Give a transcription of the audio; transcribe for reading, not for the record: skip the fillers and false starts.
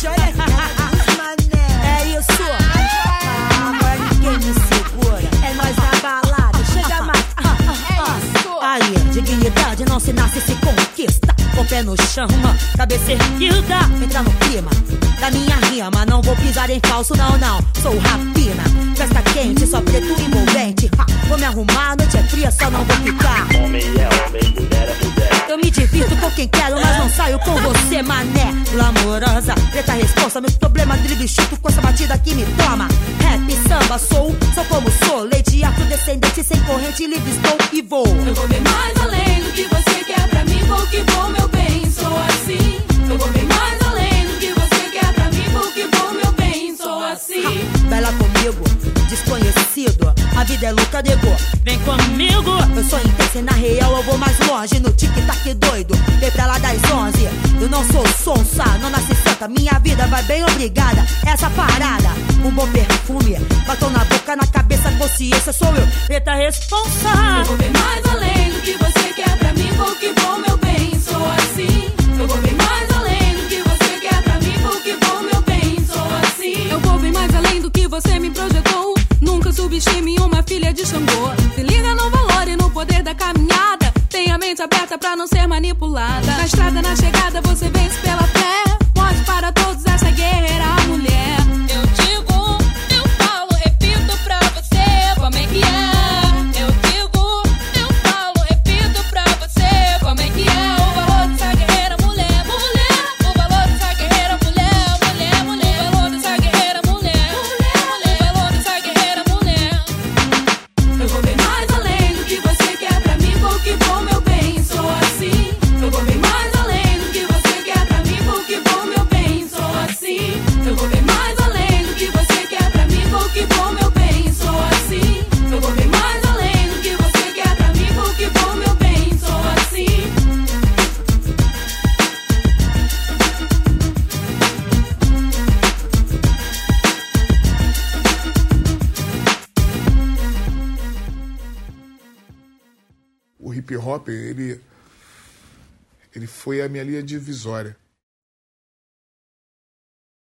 bicho, olha aqui, mané. É isso. Agora ninguém me segura. É nós na balada, chega mais. É isso. Aí, dignidade não se nasce, se conquista. Com o pé no chão, cabeça erguida. Entra no clima da minha rima. Não vou pisar em falso, não, não. Sou rapina, festa quente, só preto envolvente. Vou me arrumar, a noite é fria, só não vou ficar. Homem é homem, mulher é mulher. Eu me divirto com quem quero, mas não saio com você, mané. Glamourosa, preta responsa, meus problemas drible chuto com essa batida que me toma. Rap, samba, sou como sou. Lei de afrodescendente, sem corrente, livre estou e vou. Eu vou bem mais além do que você quer pra mim, vou que vou, meu bem, sou assim. Eu vou bem mais além do que você quer pra mim, vou que vou, meu bem, sou assim. Baila comigo, desconhecido, a vida é louca, nego, vem comigo. Eu sou intensa e na real eu vou mais longe. No tic-tac doido, vem pra lá das 11. Eu não sou sonsa, não nasci santa. Minha vida vai bem, obrigada. Essa parada, um bom perfume, batom na boca, na cabeça, consciência, sou eu, preta responsa. Eu vou bem mais além do que você quer pra mim, vou que vou, meu bem, sou assim. Eu vou bem mais além do que você quer pra mim, vou que vou, meu bem, sou assim. Eu vou bem mais além do que você me projetou. Nunca subestime uma filha de Xangô. Se liga no valor e no poder da caminhada. Tenha a mente aberta pra não ser manipulada. Na estrada, na chegada, você vence pela fé. Mostre para todos essa guerreira mulher. Eu digo, eu falo, repito pra você como é que é. Eu digo, eu falo, repito pra você como é que é. O valor dessa guerreira mulher, mulher. O valor dessa guerreira mulher, mulher, mulher. O valor dessa guerreira mulher, mulher, mulher. O valor dessa guerreira mulher. Eu vou bem mais além do que você quer pra mim, vou que vou, meu bem, sou assim. Eu vou bem mais além do que você quer pra mim, vou que vou, meu bem, sou assim. Eu vou bem mais além do que você quer pra mim, vou que vou, meu bem, sou assim. Eu vou bem mais além do que você quer pra mim, vou que vou, meu bem, sou assim. O hip hop, ele foi a minha linha divisória.